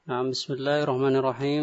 بسم الله الرحمن الرحيم.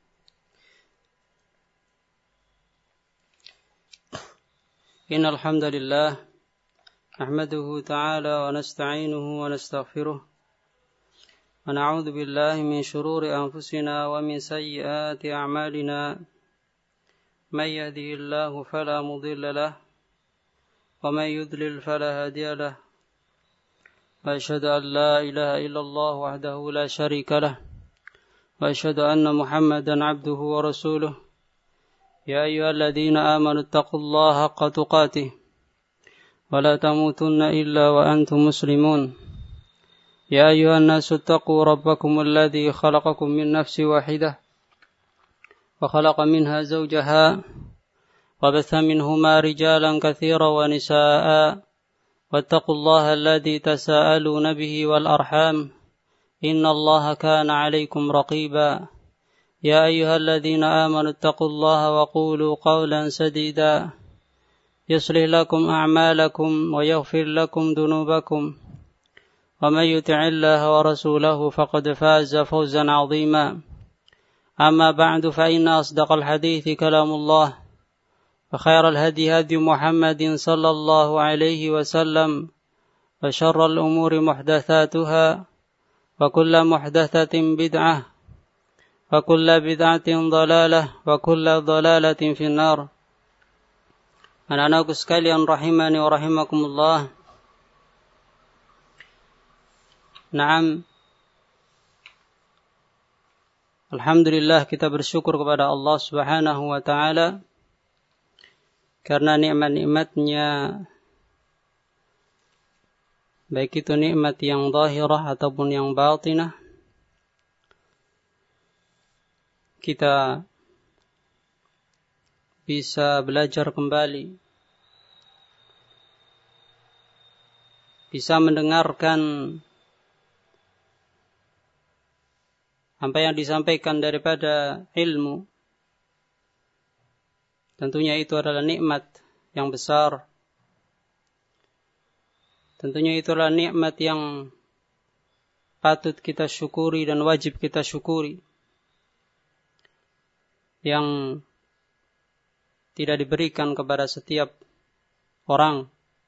إن الحمد لله نحمده تعالى ونستعينه ونستغفره ونعوذ بالله من شرور أنفسنا ومن سيئات أعمالنا من يهده الله فلا مضل له ومن يضلل فلا هادي له وأشهد أن لا إله إلا الله وحده لا شريك له وأشهد أن محمدا عبده ورسوله يا أيها الذين آمنوا اتقوا الله حق تقاته ولا تموتن إلا وأنتم مسلمون يا أيها الناس اتقوا ربكم الذي خلقكم من نفس واحدة وخلق منها زوجها وبث منهما رجالا كثيرا ونساء واتقوا الله الذي تساءلون به والأرحام إن الله كان عليكم رقيبا يا أيها الذين آمنوا اتقوا الله وقولوا قولا سديدا يصلح لكم أعمالكم ويغفر لكم ذنوبكم ومن يطع الله ورسوله فقد فاز فوزا عظيما أما بعد فإن أصدق الحديث كلام الله وخير الهدي هدي محمد صلى الله عليه وسلم وشر الأمور محدثاتها وكل محدثة بدعة وكل بدعة ضلالة وكل ضلالة في النار. Anak-anakku sekalian rahimani wa rahimakumullah. Naam. Alhamdulillah, kita bersyukur kepada Allah Subhanahu wa taala karena nikmat-nikmatnya, baik itu nikmat yang zahirah ataupun yang batinah, kita bisa belajar kembali, bisa mendengarkan apa yang disampaikan daripada ilmu. Tentunya itu adalah nikmat yang besar. Tentunya itulah nikmat yang patut kita syukuri dan wajib kita syukuri, yang tidak diberikan kepada setiap orang.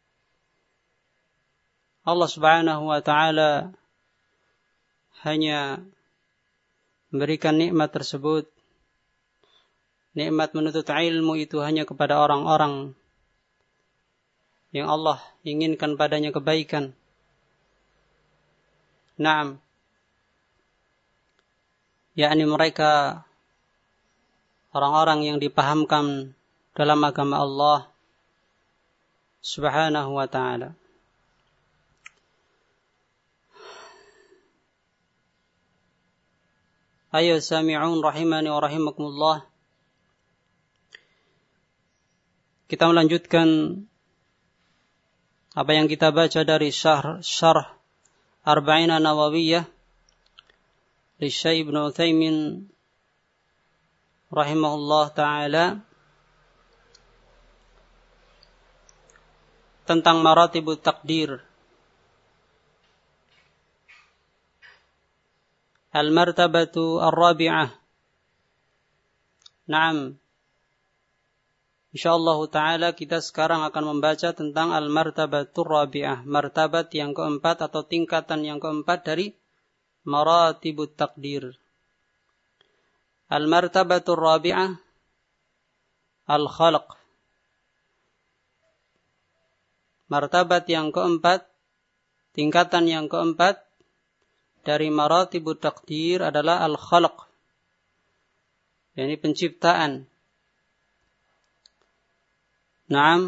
Allah Subhanahu wa taala hanya memberikan nikmat tersebut. Nikmat menuntut ilmu itu hanya kepada orang-orang yang Allah inginkan padanya kebaikan. Naam. Yakni mereka orang-orang yang dipahamkan dalam agama Allah Subhanahu wa ta'ala. Ayo sami'un rahimani wa rahimakumullah. Kita melanjutkan apa yang kita baca dari syarh Arba'ina Nawawiyah li Syekh Ibnu Utsaimin rahimahullah ta'ala tentang maratibut takdir. Al-martabatu ar-rabi'ah. Naam. InsyaAllah ta'ala kita sekarang akan membaca tentang al-martabatur rabi'ah, martabat yang keempat atau tingkatan yang keempat dari maratibut takdir. Al-martabatur rabi'ah al-khalq. Martabat yang keempat, tingkatan yang keempat dari maratibut takdir adalah al-khalq, yakni penciptaan. Naam.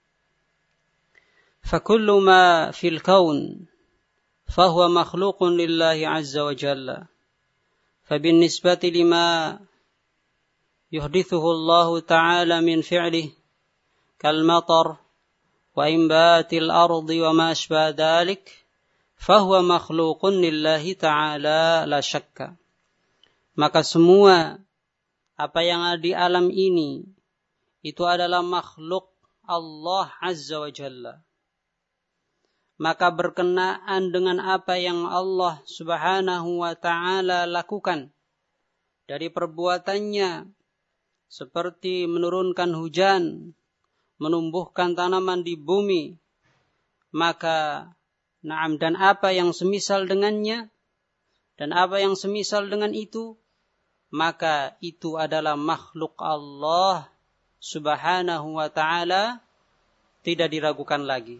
Fakullu ma fil kaun fahuwa makhluqun lillahi azza wa jalla. Fabinisbati lima yuhdithuhu Allah ta'ala min fi'lih kal matar wa imbatil ardi wa ma ashbaha dhalik fahuwa makhluqun lillahi ta'ala la syakka. Maka semua apa yang ada di alam ini itu adalah makhluk Allah Azza wa Jalla. maka berkenaan dengan apa yang Allah Subhanahu wa ta'ala lakukan dari perbuatannya, seperti menurunkan hujan, menumbuhkan tanaman di bumi, maka dan apa yang semisal dengannya, dan apa yang semisal dengan itu, maka itu adalah makhluk Allah Subhanahu wa ta'ala, tidak diragukan lagi.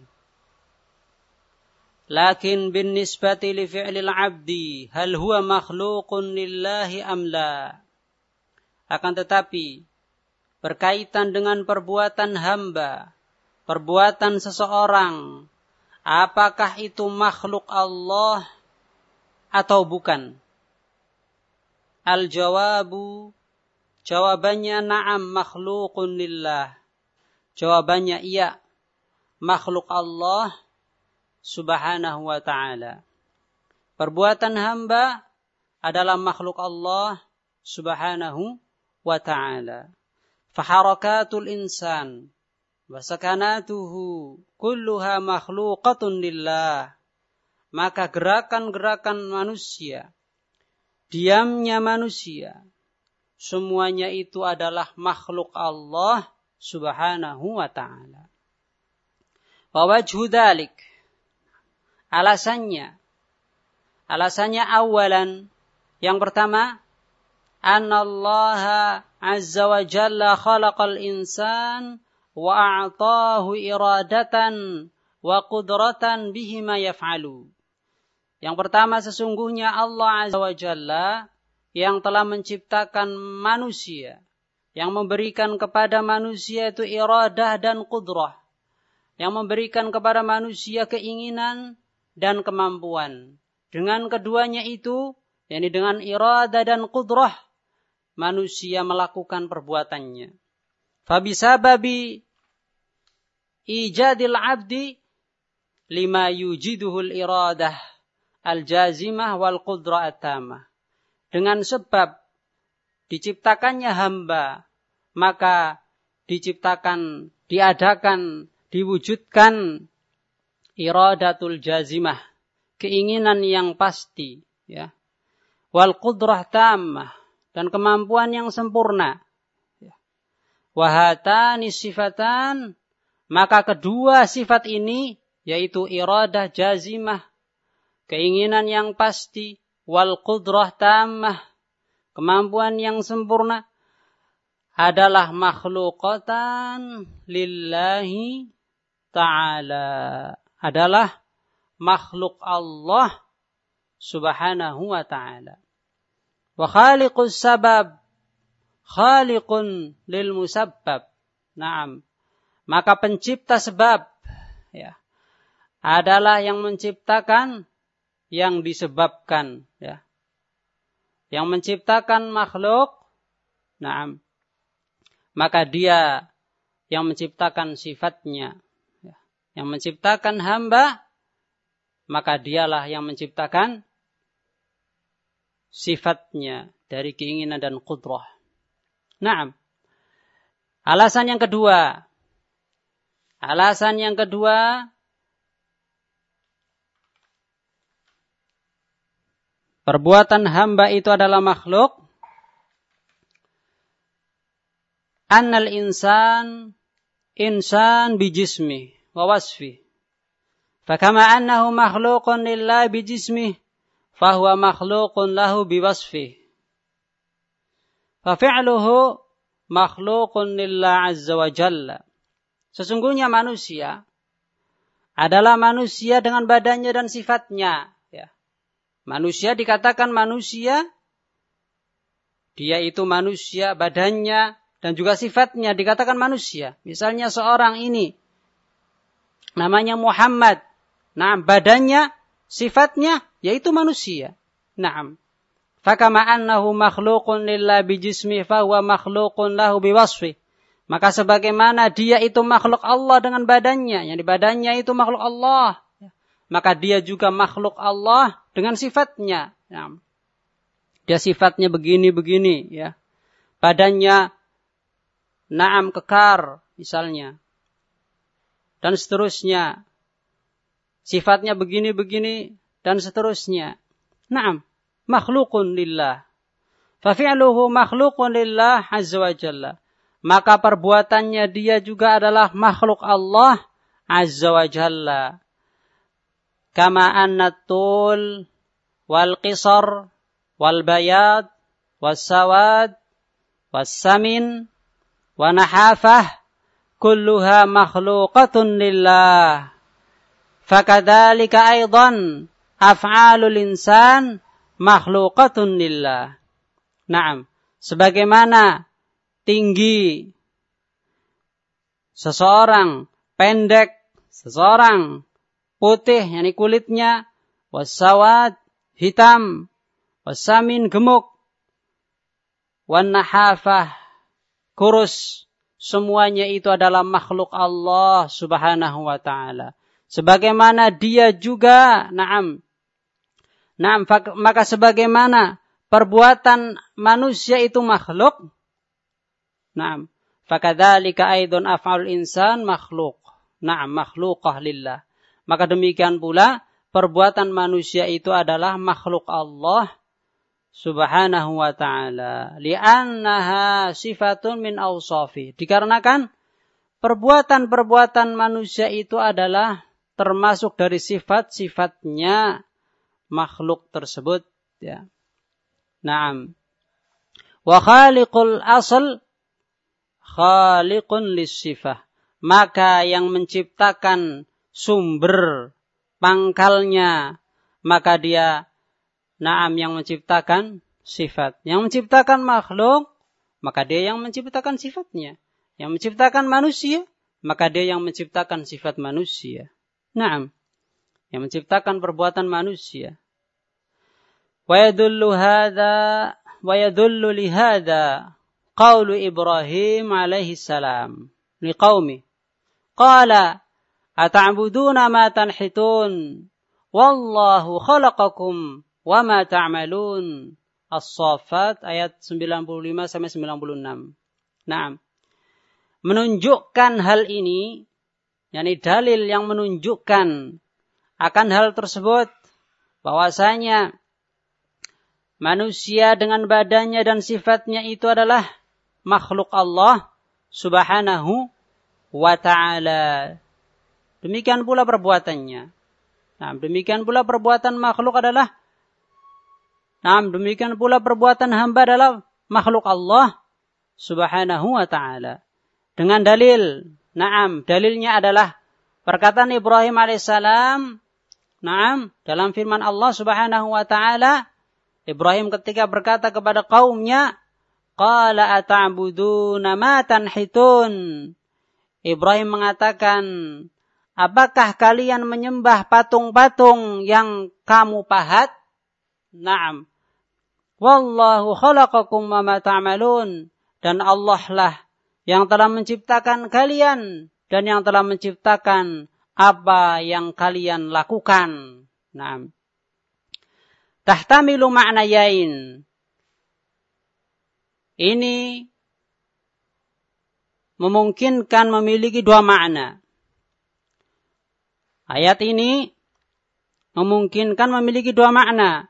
Lakin bin nisbati li fi'lil abdi hal huwa makhluqun lillahi am la. Akan tetapi berkaitan dengan perbuatan hamba, perbuatan seseorang, apakah itu makhluk Allah atau bukan? Al-jawabu, jawabannya na'am makhluqun lillah. Jawabannya iya, makhluk Allah Subhanahu wa ta'ala. Perbuatan hamba adalah makhluk Allah Subhanahu wa ta'ala. Faharakatul insan wa sakanatuhu kulluha makhluqatun lillah. Maka gerakan-gerakan manusia, diamnya manusia, semuanya itu adalah makhluk Allah Subhanahu wa ta'ala. Wa wajhu dzalik, alasannya awalan, yang pertama, annallaha azza wa jalla khalaqal insan wa a'tahu iradatan wa qudratan bihi ma yaf'alu. Yang pertama, sesungguhnya Allah azza wa jalla yang telah menciptakan manusia, yang memberikan kepada manusia itu iradah dan qudrah, yang memberikan kepada manusia keinginan dan kemampuan. Dengan keduanya itu, yakni dengan iradah dan qudrah, manusia melakukan perbuatannya. Fabisababi ijadil abdi lima yujiduhul iradah al-jazimah wal qudrah at-tamah. Dengan sebab diciptakannya hamba, maka diadakan, diwujudkan iradatul jazimah, keinginan yang pasti, ya. Wal qudrah tamah, dan kemampuan yang sempurna. Wa hatani sifatan, maka kedua sifat ini, yaitu iradah jazimah, keinginan yang pasti, wal qudrah tamah, kemampuan yang sempurna, adalah makhluqatan lillahi ta'ala, adalah makhluk Allah Subhanahu wa ta'ala. Wa khaliqus sabab khaliqun lil musabbab. Naam. Maka pencipta sebab, ya, adalah yang menciptakan yang disebabkan, ya. Yang menciptakan makhluk, naam, maka dia yang menciptakan sifatnya, ya. Yang menciptakan hamba, maka dialah yang menciptakan sifatnya dari keinginan dan qudrah. Naam. Alasan yang kedua, perbuatan hamba itu adalah makhluk. Annal insan bijismi wa wasfi. Fakama annahu makhluqun lillahi bijismi, fahuwa makhluqun lahu biwasfi. Fafi'luhu makhluqun lillahi azza wa jalla. Sesungguhnya manusia adalah manusia dengan badannya dan sifatnya. Manusia dikatakan manusia, dia itu manusia, badannya dan juga sifatnya dikatakan manusia. Misalnya seorang ini namanya Muhammad, naam, badannya, sifatnya yaitu manusia. Naam. Fakama annahu makhluqun lillahi bijismi fahuwa makhluqun lahu biwasfi. Maka sebagaimana dia itu makhluk Allah dengan badannya, yang di badannya itu makhluk Allah, maka dia juga makhluk Allah dengan sifatnya. Nah, dia sifatnya begini, ya. Badannya kekar, misalnya. Dan seterusnya. sifatnya begini-begini dan seterusnya. Naam, makhlukun lillah. Fafi'luhu makhlukun lillah azza wa jalla. Maka perbuatannya dia juga adalah makhluk Allah azza wa jalla. Kama anna tul wal qisar wal bayad was sawad was samin wa nahafah kulluha makhluqatun lillah. Fakadzalika aidan af'alul insan makhluqatun lillah. Naam, sebagaimana tinggi seseorang, pendek seseorang, putih yakni kulitnya, wasawad hitam, wasamin gemuk, wan nahafah kurus, semuanya itu adalah makhluk Allah Subhanahu wa taala. Sebagaimana dia juga, maka sebagaimana perbuatan manusia itu makhluk, fakadzalika aidon af'alul insan makhluk. Makhluqah lillah. Maka demikian pula perbuatan manusia itu adalah makhluk Allah Subhanahu wa ta'ala. Li'annaha sifatun min awsafi. Dikarenakan perbuatan-perbuatan manusia itu adalah termasuk dari sifat-sifatnya makhluk tersebut. Ya. Naam. Wa khaliqul asl khaliqun lis-sifah. Maka yang menciptakan sumber pangkalnya, maka dia yang menciptakan sifat. Yang menciptakan makhluk, maka dia yang menciptakan sifatnya. Yang menciptakan manusia, maka dia yang menciptakan sifat manusia. Yang menciptakan perbuatan manusia. Wa yadullu lihada qaulu Ibrahim alaihi salam liqaumi qala ata'buduna ma tanhitun wallahu khalaqakum wa ma ta'malun. As-Saffat ayat 95 sampai 96. Menunjukkan hal ini, yakni dalil yang menunjukkan akan hal tersebut, bahwasanya manusia dengan badannya dan sifatnya itu adalah makhluk Allah Subhanahu wa ta'ala. Demikian pula perbuatannya. Demikian pula perbuatan makhluk adalah demikian pula perbuatan hamba adalah makhluk Allah Subhanahu wa ta'ala. Dengan dalil, dalilnya adalah perkataan Ibrahim alaihissalam, dalam firman Allah Subhanahu wa ta'ala, Ibrahim ketika berkata kepada kaumnya, qala ata'buduna ma tanhitun. Ibrahim mengatakan, apakah kalian menyembah patung-patung yang kamu pahat? Wallahu khalaqakum wa ma ta'malun. Dan Allah lah yang telah menciptakan kalian dan yang telah menciptakan apa yang kalian lakukan. Tahtamilu ma'nayain. Ini memungkinkan memiliki dua makna. Ayat ini memungkinkan memiliki dua makna.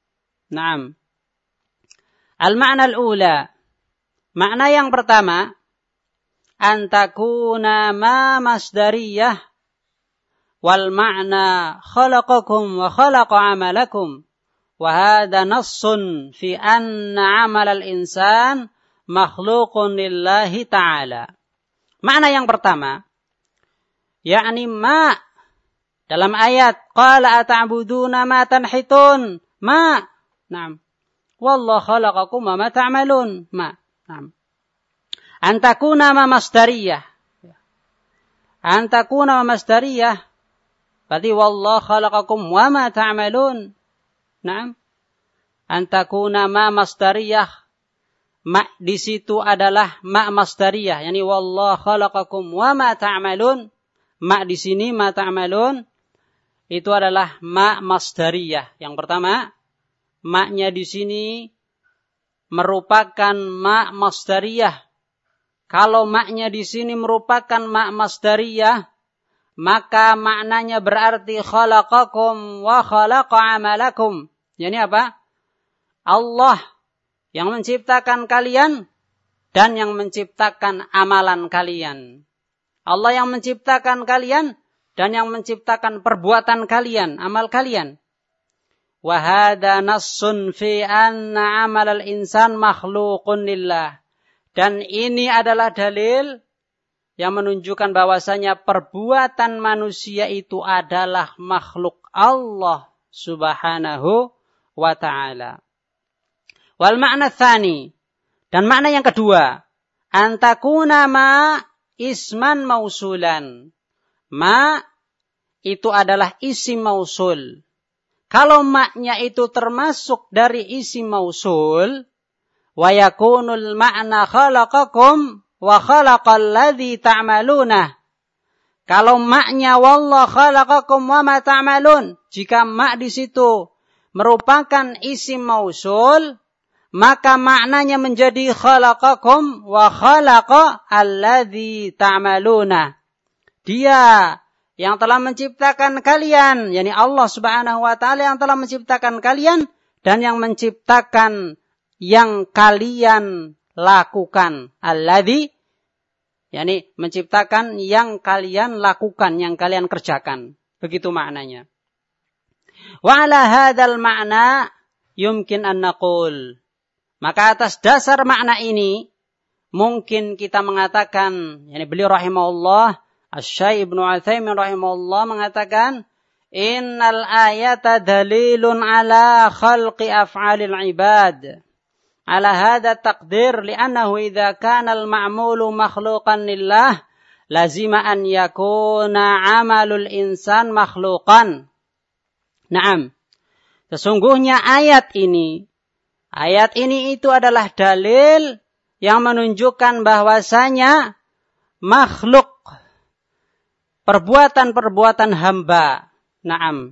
Al-ma'na al-ula. Makna yang pertama, antakuna ma masdariyah wal ma'na khalaqakum wa khalaqa amalakum wa hadha nassun fi anna amal al-insan makhluqun lillahi ta'ala. Makna yang pertama, yakni ma dalam ayat qala ata'buduna ma tanhitun ma wallahu khalaqakum wa ma ta'malun Antakuna ma masdariyah. Antakuna ma masdariyah. Berarti wallahu khalaqakum wa ma ta'malun. Antakuna ma masdariyah. Ma di situ adalah ma masdariyah, yakni wallahu khalaqakum wa ma ta'malun. Ma di sini ma ta'malun itu adalah ma masdariyah. Yang pertama, ma-nya di sini merupakan ma masdariyah. Kalau ma-nya di sini merupakan ma masdariyah, maka maknanya berarti khalaqakum wa khalaqa amalakum. Yani apa? Allah yang menciptakan kalian dan yang menciptakan amalan kalian. Allah yang menciptakan kalian dan yang menciptakan perbuatan kalian, amal kalian. Wa hadza nassun fi anna amal al-insan makhluqun lillah. Dan ini adalah dalil yang menunjukkan bahwasanya perbuatan manusia itu adalah makhluk Allah Subhanahu wa ta'ala. Wal makna tsani, dan makna yang kedua, antakuna ma isman mausulan. Ma itu adalah isim mausul. Kalau maknya itu termasuk dari isim mausul, wa yakunul ma'na khalaqakum wa khalaqal ladzi ta'maluna. Kalau maknya wallah khalaqakum wa ma ta'malun, jika mak di situ merupakan isim mausul, maka maknanya menjadi khalaqakum wa khalaqa alladzi ta'maluna. Dia yang telah menciptakan kalian, yakni Allah Subhanahu wa taala yang telah menciptakan kalian dan yang menciptakan yang kalian lakukan. Alladzi, yakni menciptakan yang kalian lakukan, yang kalian kerjakan. Begitu maknanya. Wa ala hadzal ma'na yumkin an naqul. Maka atas dasar makna ini mungkin kita mengatakan, yakni beliau rahimahullah, Asy-Syaikh Ibnu Utsaimin rahimahullah mengatakan, innal ayata dalilun ala khalqi af'alil ibad. Ala hadha taqdir li'annahu idza kana al-ma'mulu makhluqan lillah lazima an yakuna 'amalul insan makhluqan. Naam. Sesungguhnya ayat ini itu adalah dalil yang menunjukkan bahwasanya makhluk, perbuatan-perbuatan hamba, naam,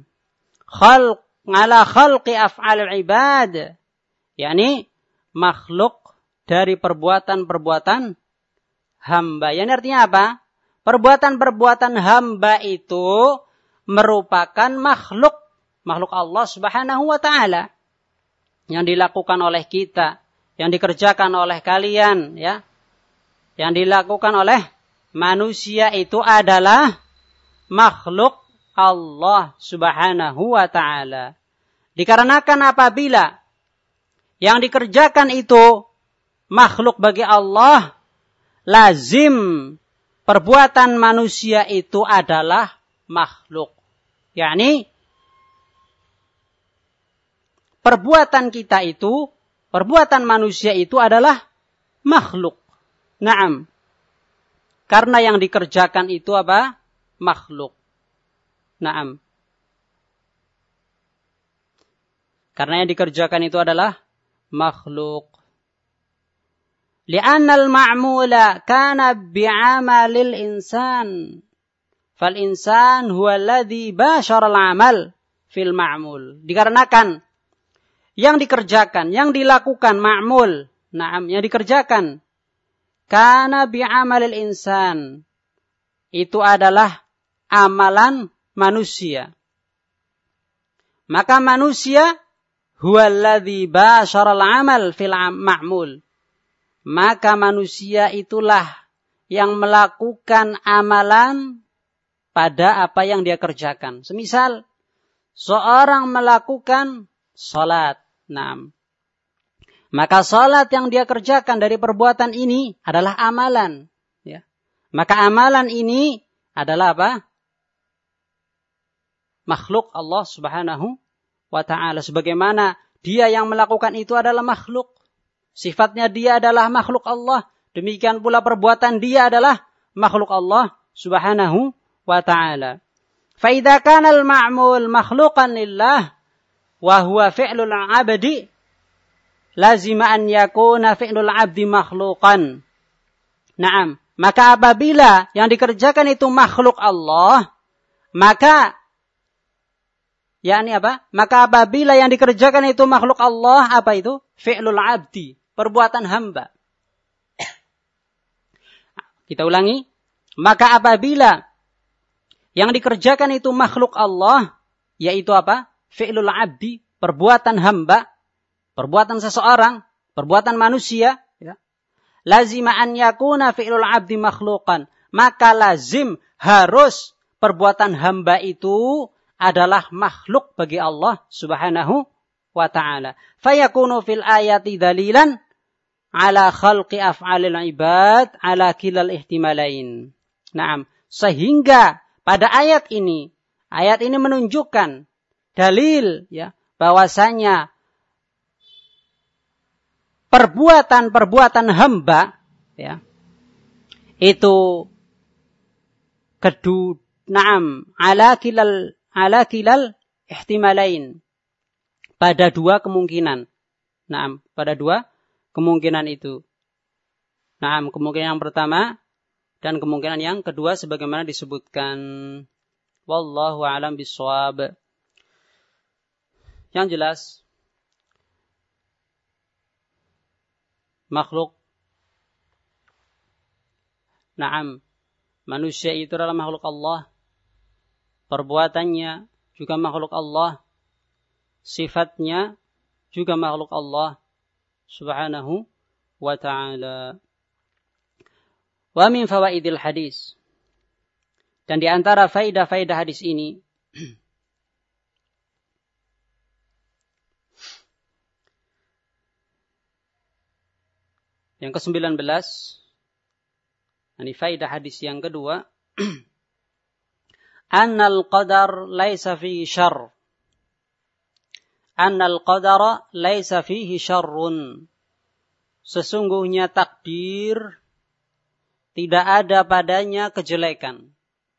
ala khalqi af'alil ibad, yakni makhluk dari perbuatan-perbuatan hamba. Yang artinya apa? Perbuatan-perbuatan hamba itu merupakan makhluk Allah Subhanahu wa ta'ala. Yang dilakukan oleh kita, yang dikerjakan oleh kalian, ya, yang dilakukan oleh manusia itu adalah makhluk Allah Subhanahu wa ta'ala. Dikarenakan apabila yang dikerjakan itu makhluk bagi Allah, lazim perbuatan manusia itu adalah makhluk. Yakni perbuatan kita itu, perbuatan manusia itu adalah makhluk. Naam. Karena yang dikerjakan itu apa? Makhluk. Naam. Karena yang dikerjakan itu adalah makhluk. Li'annal ma'mula kana bi'amalil insan. Fal insan huwa alladhi bashara al-amal fil ma'mul. Dikarenakan yang dikerjakan, yang dilakukan ma'mul, naam, yang dikerjakan kana bi'amalil insan, itu adalah amalan manusia. Maka manusia huwallazi basyaral amal fil ma'mul. Maka manusia itulah yang melakukan amalan pada apa yang dia kerjakan. Semisal seorang melakukan salat, naam, maka salat yang dia kerjakan dari perbuatan ini adalah amalan, ya. Maka amalan ini adalah apa? Makhluk Allah Subhanahu wa ta'ala. Sebagaimana dia yang melakukan itu adalah makhluk. Sifatnya dia adalah makhluk Allah. Demikian pula perbuatan dia adalah makhluk Allah Subhanahu wa ta'ala. Fa idza kana al-ma'mul makhluqan lillah wa huwa fi'lul 'abdi lazima an yakuna fi'lul 'abdi makhluqan. Naam, maka apabila yang dikerjakan itu makhluk Allah, maka yakni apa? Maka apabila yang dikerjakan itu makhluk Allah, apa itu? Fi'lul 'abdi, perbuatan hamba. Kita ulangi. Maka apabila Yang dikerjakan itu makhluk Allah, yaitu apa? Fi'lul abdi, perbuatan hamba, perbuatan seseorang, perbuatan manusia. Ya. Lazima an yakuna fi'lul abdi makhluqan. Maka lazim, harus perbuatan hamba itu adalah makhluk bagi Allah subhanahu wa ta'ala. Fayakunu fil ayati dalilan ala khalqi af'alil ibad ala kilal ihtimalain. Naam. Sehingga pada ayat ini menunjukkan dalil ya bahwasanya perbuatan hamba ya itu ala kilal ihtimalain, pada dua kemungkinan. Pada dua kemungkinan itu. Kemungkinan yang pertama dan kemungkinan yang kedua sebagaimana disebutkan. Wallahu a'lam bishawab. Yang jelas makhluk manusia itu adalah makhluk Allah. Perbuatannya juga makhluk Allah. Sifatnya juga makhluk Allah subhanahu wa ta'ala. Wa min fawaidil hadis. Dan di antara faidah-faidah hadis ini yang ke-19, ini faidah hadis yang kedua, annal qadar laisa fihi syarr. Annal qadara laisa fihi syarrun. Sesungguhnya takdir tidak ada padanya kejelekan.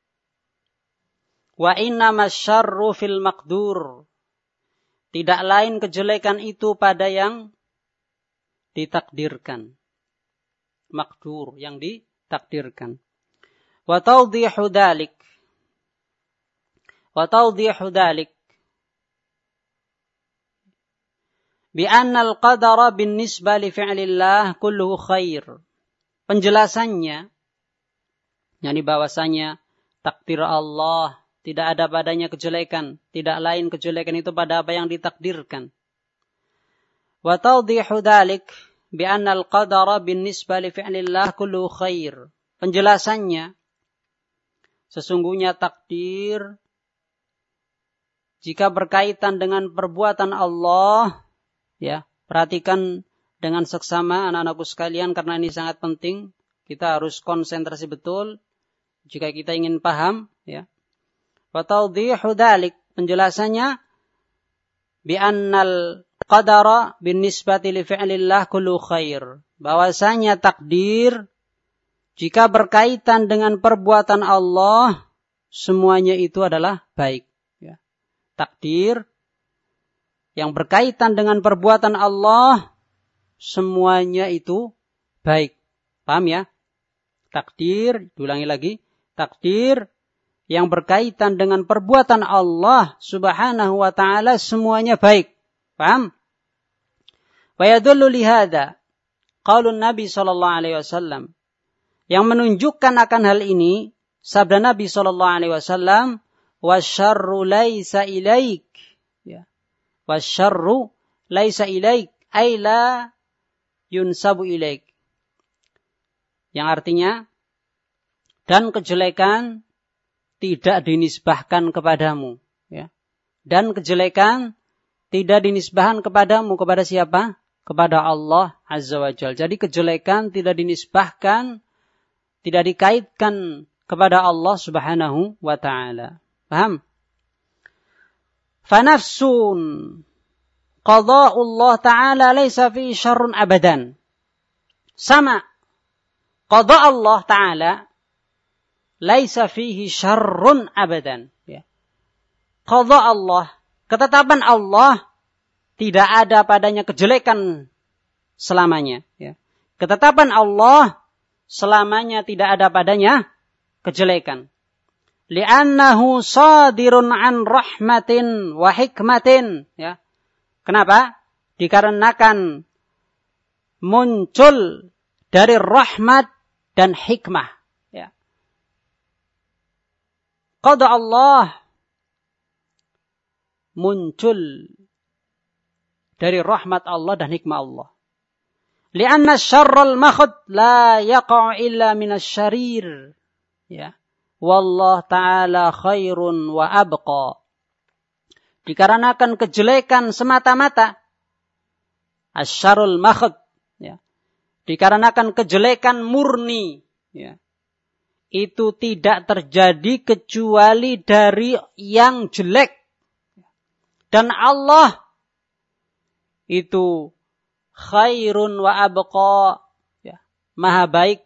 Wa innamas syarru fil maqdur. Tidak lain kejelekan itu pada yang ditakdirkan. Maqdur, yang ditakdirkan. Wa tawdihu dhalik bi anna al-qadara bin nisbah li fi'lillah kulluhu khair. Penjelasannya yakni bahwasanya takdir Allah tidak ada padanya kejelekan, tidak lain kejelekan itu pada apa yang ditakdirkan. Wa tawdihu dhalik bi anna al-qadara bin nisbah li fi'lillah kulluhu khair. Penjelasannya sesungguhnya takdir jika berkaitan dengan perbuatan Allah, ya, perhatikan dengan seksama anak-anakku sekalian karena ini sangat penting. Kita harus konsentrasi betul jika kita ingin paham, ya. Wa tawdihu dzalik, penjelasannya bi annal qadara bin nisbati li fi'lillah kullu khair. Bahwasanya takdir jika berkaitan dengan perbuatan Allah semuanya itu adalah baik, ya. Takdir yang berkaitan dengan perbuatan Allah semuanya itu baik. Paham ya? Takdir, diulangi lagi, takdir yang berkaitan dengan perbuatan Allah subhanahu wa ta'ala semuanya baik. Paham? Wa yadullu lihada qaulun Nabi sallallahu alaihi wasallam. Yang menunjukkan akan hal ini sabda Nabi sallallahu alaihi wasallam, wasyarru laisa ilaik. Ya. Wasyarru laisa ilaik ay la yunsabu ilaik. Yang artinya, dan kejelekan tidak dinisbahkan kepadamu. Ya. Dan kejelekan tidak dinisbahkan kepadamu. Kepada siapa? Kepada Allah Azza wa Jalla. Jadi kejelekan tidak dinisbahkan, tidak dikaitkan kepada Allah Subhanahu wa ta'ala. Paham? Fanafsun qada'ullah ta'ala laisa fi syarrun abadan. Sama. Qada Allah Ta'ala laisa fihi syarrun abadan. Ya. Qada Allah, ketetapan Allah tidak ada padanya kejelekan selamanya. Ya. Ketetapan Allah selamanya tidak ada padanya kejelekan. Li'annahu sadirun an rahmatin wa hikmatin. Ya. Kenapa? Dikarenakan muncul dari rahmat dan hikmah. Ya. qada Allah muncul dari rahmat Allah dan hikmah Allah. Lianna syarral makhd la yaqa'u illa minas syarir. Ya. Wallah ta'ala khairun wa abqa. Dikarenakan kejelekan semata-mata. Asyarul makhd. Ya. Dikarenakan kejelekan murni. Ya. Itu tidak terjadi kecuali dari yang jelek. Dan Allah itu khairun wa abqa. Ya. Maha baik.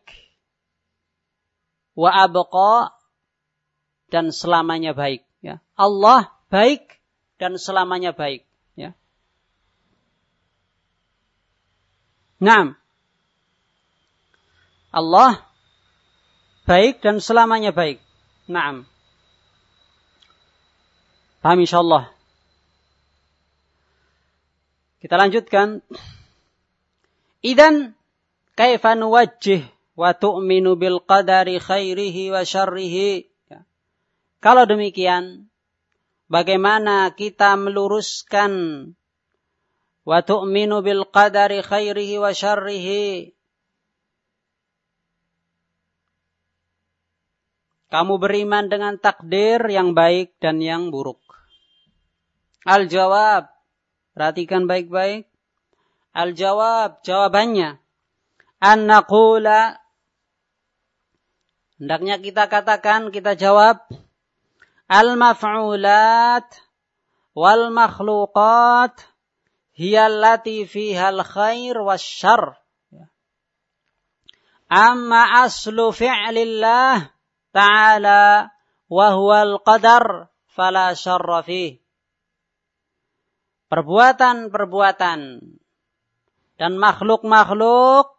Wa abqa. Dan selamanya baik. Ya. Allah baik dan selamanya baik. Ya. Naam. Allah baik dan selamanya baik. Naam. Paham insyaallah. Kita lanjutkan. Idzan kaifa nuwajjih wa tu'minu bil qadari khairihi wa syarrihi. Ya. Kalau demikian, bagaimana kita meluruskan wa tu'minu bil qadari khairihi wa syarrihi? Kamu beriman dengan takdir yang baik dan yang buruk. Al-jawab. Perhatikan baik-baik. Al-jawab. Jawabannya. An naqula. Hendaknya kita katakan, kita jawab. Al-maf'ulat. Wal makhluqat. Hiyallati fihal khair wasyarr. Amma aslu fi'lillah ta'ala wa huwal qadar fala syarra fih. Perbuatan-perbuatan dan makhluk-makhluk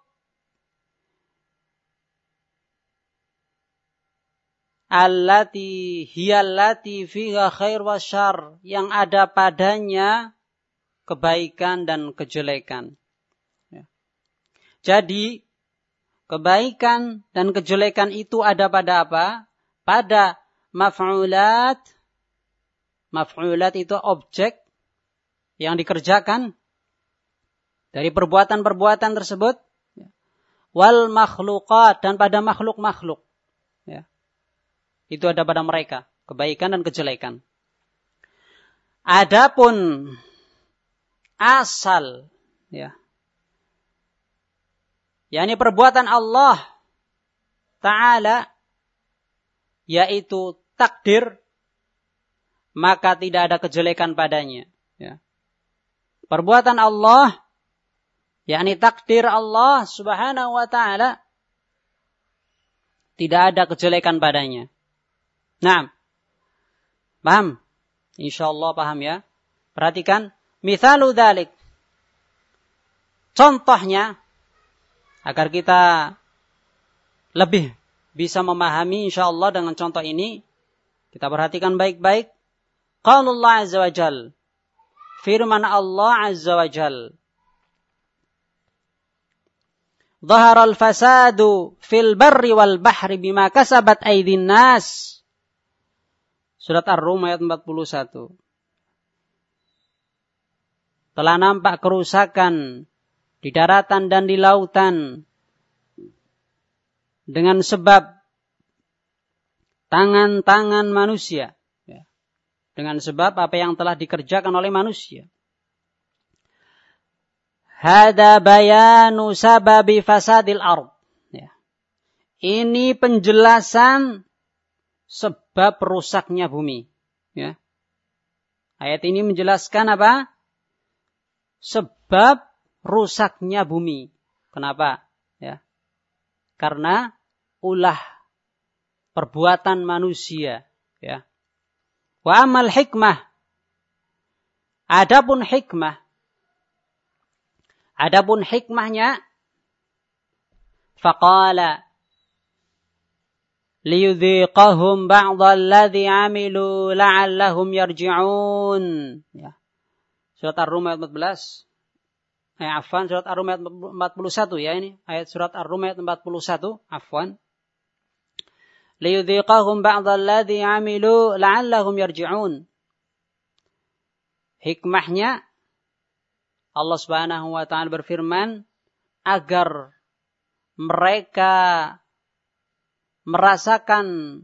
allati hiyallati fiha khair wa syarr, yang ada padanya kebaikan dan kejelekan. Ya. Jadi kebaikan dan kejelekan itu ada pada apa? Pada maf'ulat. Maf'ulat itu objek yang dikerjakan dari perbuatan-perbuatan tersebut. Wal makhluqat, dan pada makhluk-makhluk. Ya. Itu ada pada mereka, kebaikan dan kejelekan. Adapun asal, ya, yakni perbuatan Allah Ta'ala, yaitu takdir, maka tidak ada kejelekan padanya. Ya. Perbuatan Allah, yakni takdir Allah Subhanahu wa Ta'ala, tidak ada kejelekan padanya. Nah, paham? InsyaAllah paham ya. Perhatikan, mithalu dzalik. Contohnya, agar kita lebih bisa memahami insyaallah dengan contoh ini, kita perhatikan baik-baik. Qaulullah azza wa jal, firman Allah azza wa jal, Dhaharal fasadu fil barri wal bahri bima kasabat aydin nas. Surat Ar-Rum ayat 41. Telah nampak kerusakan di daratan dan di lautan dengan sebab tangan-tangan manusia. Ya. Dengan sebab apa yang telah dikerjakan oleh manusia. Hada bayanu sababi fasadil ard. Ya. Ini penjelasan sebab rusaknya bumi. Ya. Ayat ini menjelaskan apa? Sebab rusaknya bumi. Kenapa? Ya. Karena ulah perbuatan manusia. Ya. Wa amal hikmah. Adapun hikmahnya, faqala liyudhiqahum ba'dalladhi amilu la'allahum yarji'un. Ya. Surat Ar-Rum ayat 14. Surat Ar-Rum ayat 41 ya ini. Ayat surat Ar-Rum ayat 41. Afwan. liyudhiqahum ba'dalladzi 'amilu la'allahum yarji'un. Hikmahnya Allah Subhanahu wa taala berfirman agar mereka merasakan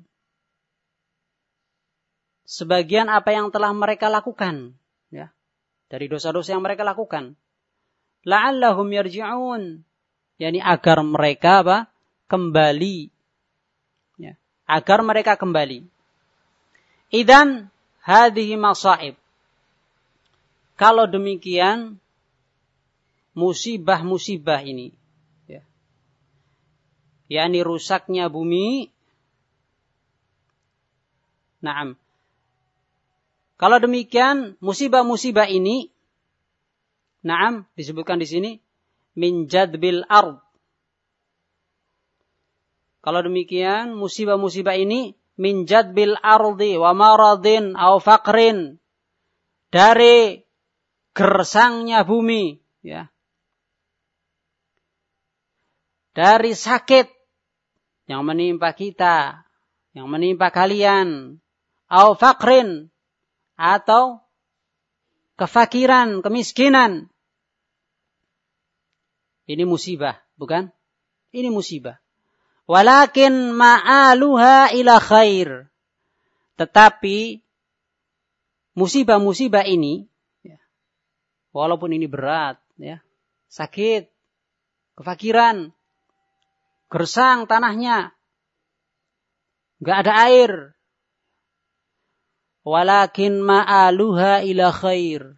sebagian apa yang telah mereka lakukan, ya, dari dosa-dosa yang mereka lakukan. La'allahum yarji'un, yakni agar mereka kembali, ya, agar mereka kembali. Idzan hadhihi masaib. Kalau demikian musibah-musibah ini, ya, yakni rusaknya bumi. Naam. Kalau demikian, musibah-musibah ini, naam, disebutkan di sini, min jadbil ard. Kalau demikian, musibah-musibah ini, min jadbil ardi wa maradin au faqrin, dari gersangnya bumi, ya, dari sakit yang menimpa kita, yang menimpa kalian, au faqrin, atau kefakiran, kemiskinan. Ini musibah, bukan? Ini musibah. Walakin ma'aluha ila khair. Tetapi musibah-musibah ini, ya, walaupun ini berat, ya, sakit, kefakiran, gersang tanahnya, enggak ada air. Walakin ma'aluha ila khair.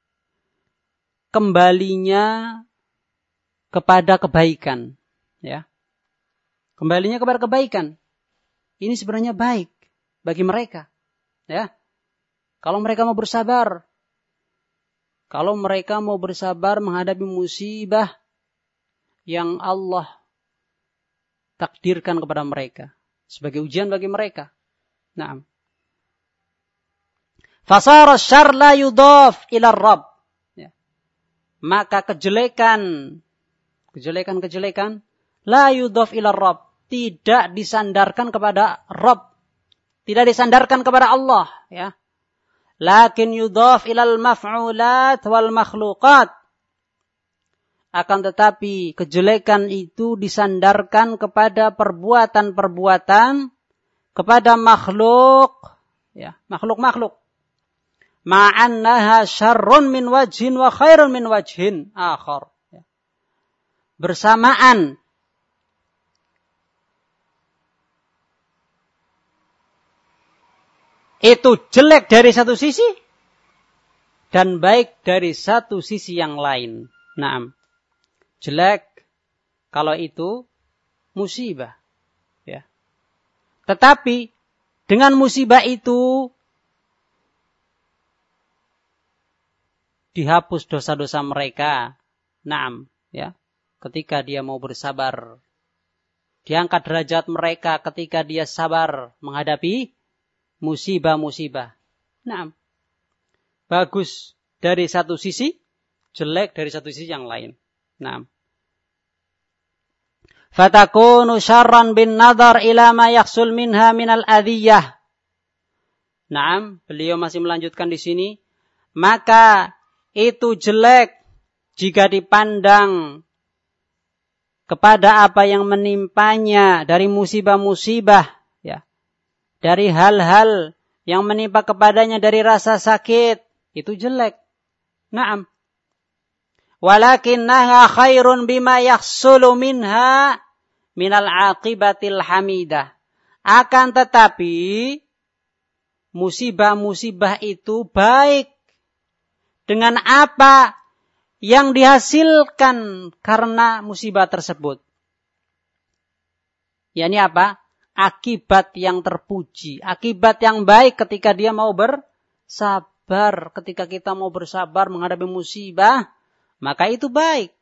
Kembalinya kepada kebaikan, ya. Kembalinya kepada kebaikan. Ini sebenarnya baik bagi mereka, ya. Kalau mereka mau bersabar, kalau mereka mau bersabar menghadapi musibah yang Allah takdirkan kepada mereka sebagai ujian bagi mereka. Naam. Fasara syarr la yudhaf ila Rabb. Ya. Maka kejelekan la yudhaf ila Rabb, tidak disandarkan kepada Rabb, tidak disandarkan kepada Allah, ya. Lakin yudhaf ilal maf'ulat wal makhluqat. Akan tetapi kejelekan itu disandarkan kepada perbuatan-perbuatan, kepada makhluk, ya, makhluk-makhluk. Ma'annaha syarrun min wajhin wa khairun min wajhin akhar. Bersamaan itu jelek dari satu sisi dan baik dari satu sisi yang lain. Naam. Jelek kalau itu musibah, ya. Tetapi dengan musibah itu dihapus dosa-dosa mereka. Naam, ya. Ketika dia mau bersabar, diangkat derajat mereka ketika dia sabar menghadapi musibah-musibah. Naam. Bagus dari satu sisi, jelek dari satu sisi yang lain. Naam. Fatakunu syarran bin nadhar ila ma yahsul minha minal adhiyah. Naam, beliau masih melanjutkan di sini. Maka itu jelek jika dipandang kepada apa yang menimpanya dari musibah-musibah, ya. Dari hal-hal yang menimpa kepadanya dari rasa sakit, itu jelek. Naam. Walakinnaha khairun bima yahsulu minha minal aqibatil hamidah. Akan tetapi musibah-musibah itu baik dengan apa yang dihasilkan karena musibah tersebut. yakni apa? Akibat yang terpuji, akibat yang baik ketika dia mau bersabar. Ketika kita mau bersabar menghadapi musibah, maka itu baik.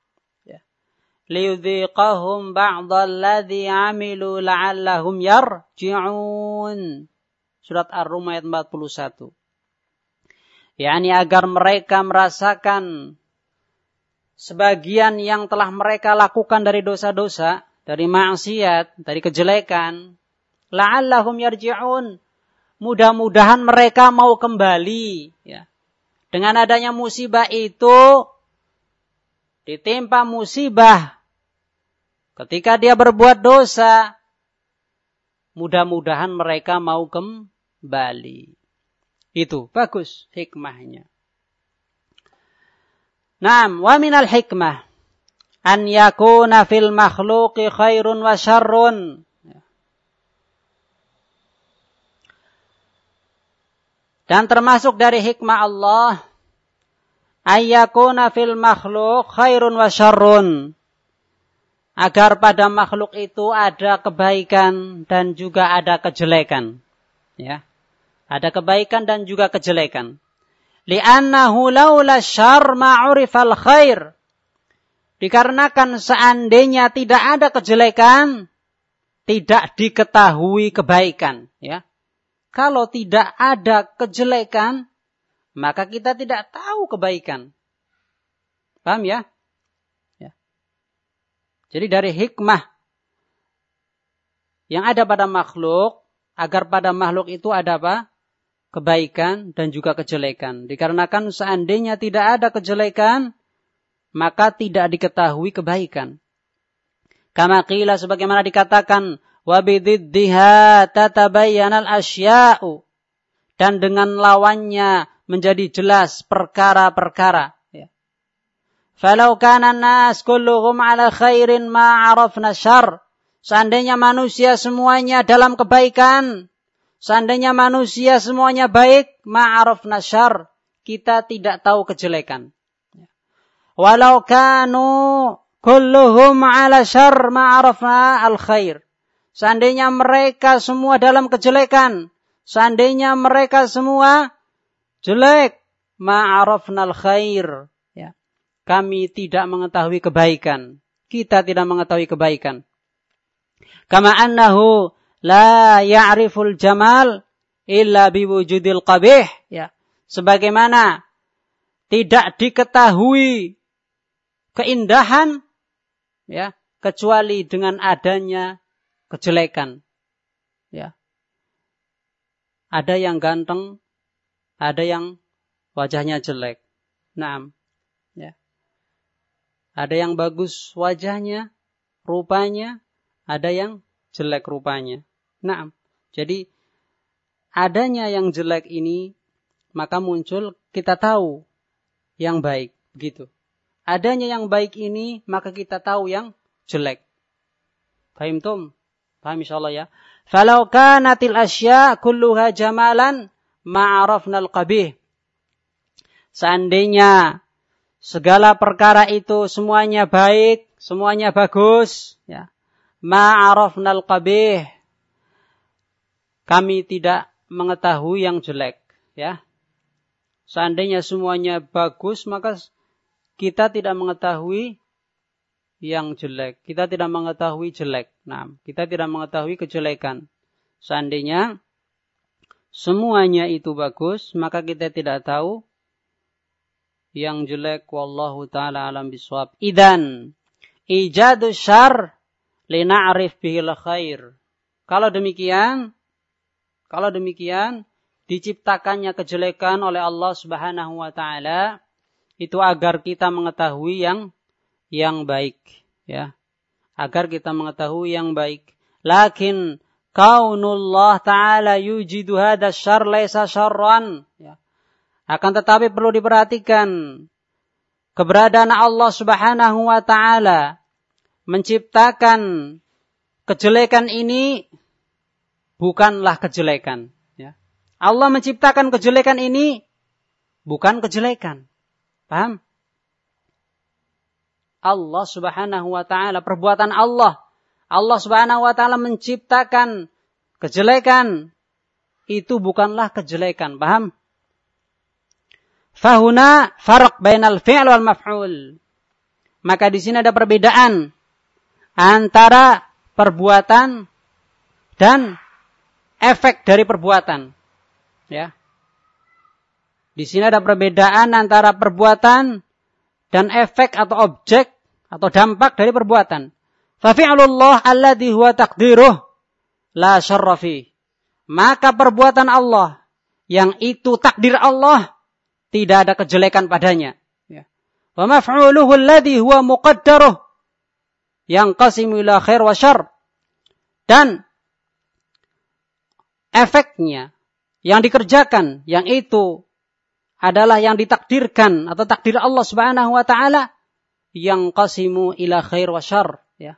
Liyudhiqahum ba'dalladzi 'amilu la'allahum yarji'un. Surat Ar-Rum ayat 41. yakni agar mereka merasakan sebagian yang telah mereka lakukan dari dosa-dosa, dari maksiat, dari kejelekan, la'allahum yarji'un. Mudah-mudahan mereka mau kembali. Ya. Dengan adanya musibah itu, ditimpa musibah ketika dia berbuat dosa, mudah-mudahan mereka mau kembali. Itu bagus hikmahnya. Naam, wa minal hikmah an yakuna fil makhluqi khairun wa syarrun. Dan termasuk dari hikmah Allah, ayyakuna fil makhluk khairun wa syarrun. Agar pada makhluk itu ada kebaikan dan juga ada kejelekan. Ya. Ada kebaikan dan juga kejelekan. Li'annahu laula syarr ma'urifal khair. Dikarenakan seandainya tidak ada kejelekan, tidak diketahui kebaikan. Ya. Kalau tidak ada kejelekan, maka kita tidak tahu kebaikan. Paham ya? Ya. Jadi dari hikmah yang ada pada makhluk, agar pada makhluk itu ada apa? Kebaikan dan juga kejelekan. Dikarenakan seandainya tidak ada kejelekan, maka tidak diketahui kebaikan. Kama qila, sebagaimana dikatakan, wa bididdiha tatabayyanal asya'u, dan dengan lawannya menjadi jelas perkara-perkara. Ya. Falau kana an-nas kulluhum ala khairin ma 'arafna syarr. Seandainya manusia semuanya dalam kebaikan, seandainya manusia semuanya baik, ma 'arafna syarr, kita tidak tahu kejelekan. Walau kanu kulluhum ala syarr ma 'arafna al-khair. Seandainya mereka semua dalam kejelekan, seandainya mereka semua jelek, ma'arafnal khair. Ya. Kami tidak mengetahui kebaikan. Kita tidak mengetahui kebaikan. Kama annahu la ya'riful jamal illa biwujudil qabih. Ya. Sebagaimana tidak diketahui keindahan, ya, kecuali dengan adanya kejelekan. Ya. Ada yang ganteng, ada yang wajahnya jelek. Naam. Ya. Ada yang bagus wajahnya, rupanya, ada yang jelek rupanya. Naam. Jadi adanya yang jelek ini, maka muncul kita tahu yang baik, begitu. Adanya yang baik ini, maka kita tahu yang jelek. Fahimtum? Paham insyaallah ya. Falau kanatil asya kulluha jamalan ma'arafnal qabih. Seandainya segala perkara itu semuanya baik, semuanya bagus, ya. Ma'arafnal qabih. Kami tidak mengetahui yang jelek, ya. Seandainya semuanya bagus, maka kita tidak mengetahui yang jelek. Kita tidak mengetahui jelek. Nah, kita tidak mengetahui kejelekan. Seandainya semuanya itu bagus, maka kita tidak tahu yang jelek. Wallahu ta'ala alam biswab. Idan ijadu syarr lina'rif bihil khair. Kalau demikian, diciptakannya kejelekan oleh Allah Subhanahu wa ta'ala, itu agar kita mengetahui yang baik, ya, agar kita mengetahui yang baik. Lakin kaunullah ta'ala yujidu hadha syarr laisa syarran, ya. Akan tetapi perlu diperhatikan keberadaan Allah Subhanahu wa ta'ala menciptakan kejelekan ini bukanlah kejelekan, ya. Allah menciptakan kejelekan ini bukan kejelekan. Paham? Allah Subhanahu wa ta'ala, perbuatan Allah. Allah Subhanahu wa ta'ala menciptakan kejelekan. Itu bukanlah kejelekan. Paham? Fahuna farq bainal fi'l wal maf'ul. Maka di sini ada perbedaan antara perbuatan dan efek dari perbuatan. Ya. Di sini ada perbedaan antara perbuatan dan efek atau objek atau dampak dari perbuatan. Fa fi'lullah alladhi huwa taqdiruh. la syarra fi. Maka perbuatan Allah yang itu takdir Allah, tidak ada kejelekan padanya. Wa maf'uluhu alladhi huwa muqaddaruh yanqasimu ila khair wa syarr. Dan efeknya yang dikerjakan, yang itu adalah yang ditakdirkan atau takdir Allah Subhanahu wa taala, yanqasimu ila khair wa syarr, ya.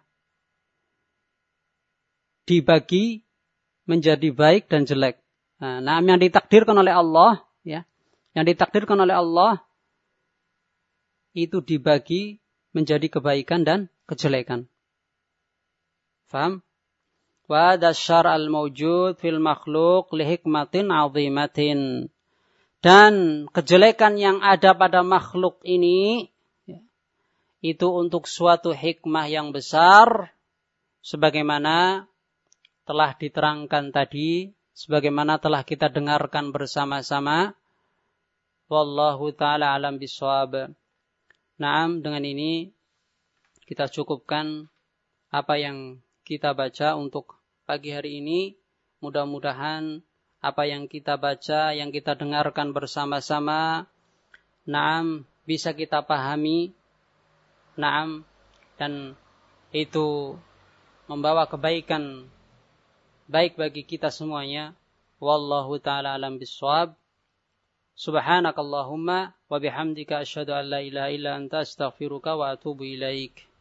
Dibagi menjadi baik dan jelek. Nah, yang ditakdirkan oleh Allah, ya, yang ditakdirkan oleh Allah itu dibagi menjadi kebaikan dan kejelekan. Faham? Wa dasyar al-mawjud fil makhluk li hikmatin 'azimatin. Dan kejelekan yang ada pada makhluk ini, ya, itu untuk suatu hikmah yang besar, sebagaimana telah diterangkan tadi, sebagaimana telah kita dengarkan bersama-sama. Wallahu ta'ala alam bisawab. Naam, dengan ini kita cukupkan apa yang kita baca untuk pagi hari ini. Mudah-mudahan apa yang kita baca, yang kita dengarkan bersama-sama, naam, bisa kita pahami, naam, dan itu membawa kebaikan baik bagi kita semuanya. Wallahu ta'ala alam bisawab. Subhanakallahumma wa bihamdika asyhadu an la ilaha illa anta astaghfiruka wa atubu ilaik.